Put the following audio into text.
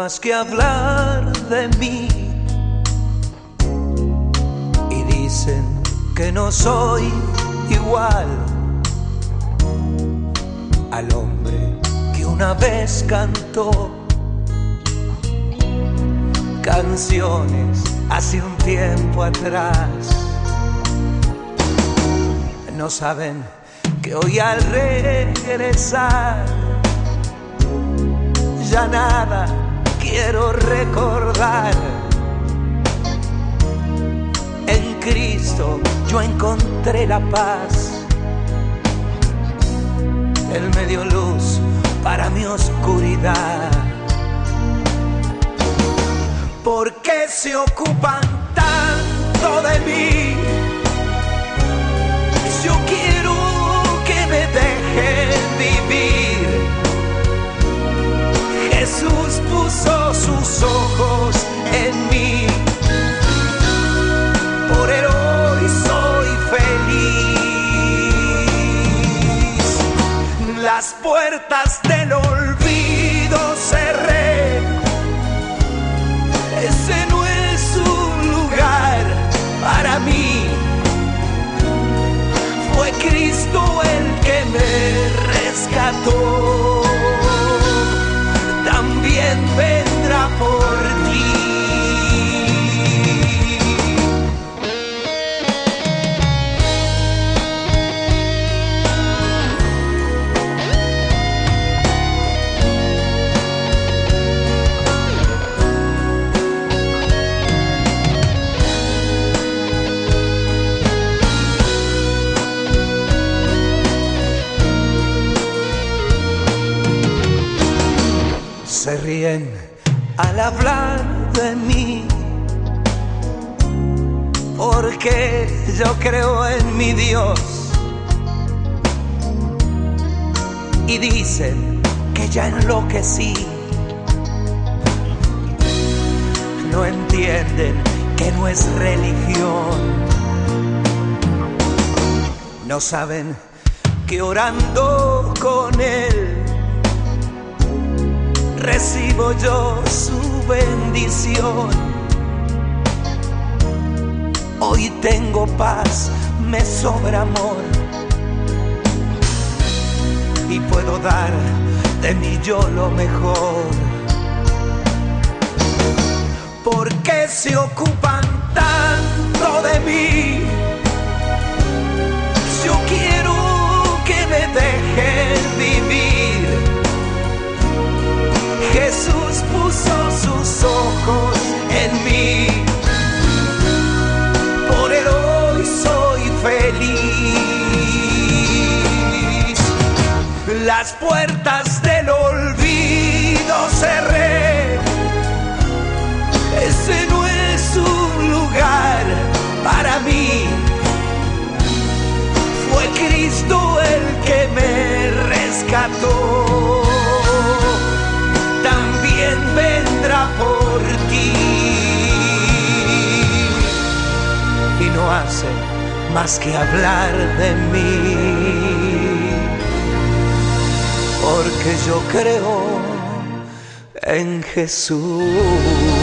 más que hablar de mí. Y dicen que no soy igual al hombre que una vez cantó canciones hace un tiempo atrás. No saben que hoy al regresar ya nada quiero recordar. En Cristo yo encontré la paz. Él me dio luz para mi oscuridad. ¿Por qué se ocupan tanto de mí? Yo quiero que me dejen vivir. Jesús puso sus ojos en mí. Por él hoy soy feliz. Las puertas del olvido cerré. Ese no es un lugar para mí. Fue Cristo el que me rescató. También vendrá por ti. Se ríen al hablar de mí, porque yo creo en mi Dios. Y dicen que ya enloquecí. No entienden que no es religión. No saben que orando con Él recibo yo su bendición. Hoy tengo paz, me sobra amor. Y puedo dar de mí yo lo mejor. ¿Por qué se ocupan tanto de mí? Yo quiero que me dejen vivir. Jesús puso sus ojos en mí. Por él hoy soy feliz. Las puertas del olvido cerré. Ese no es un lugar para mí. Fue Cristo el que me rescató. También vendrá por ti. Y no hace más que hablar de mí, porque yo creo en Jesús.